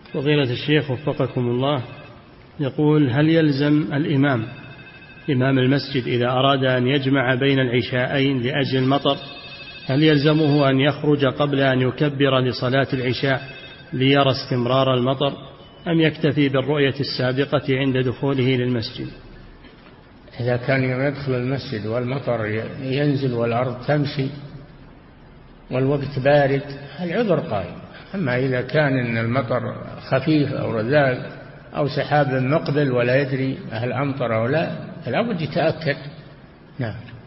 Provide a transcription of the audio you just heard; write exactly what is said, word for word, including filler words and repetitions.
فضيلة الشيخ وفقكم الله، يقول: هل يلزم الإمام إمام المسجد إذا أراد أن يجمع بين العشاءين لأجل المطر، هل يلزمه أن يخرج قبل أن يكبر لصلاة العشاء ليرى استمرار المطر، أم يكتفي بالرؤية السابقة عند دخوله للمسجد؟ إذا كان يدخل المسجد والمطر ينزل والأرض تمشي والوقت بارد العذر قائم. أما إذا كان إن المطر خفيف أو رذاذ أو سحاب مقبل ولا يدري هل أمطر أو لا، فلا بد يتأكد. نعم.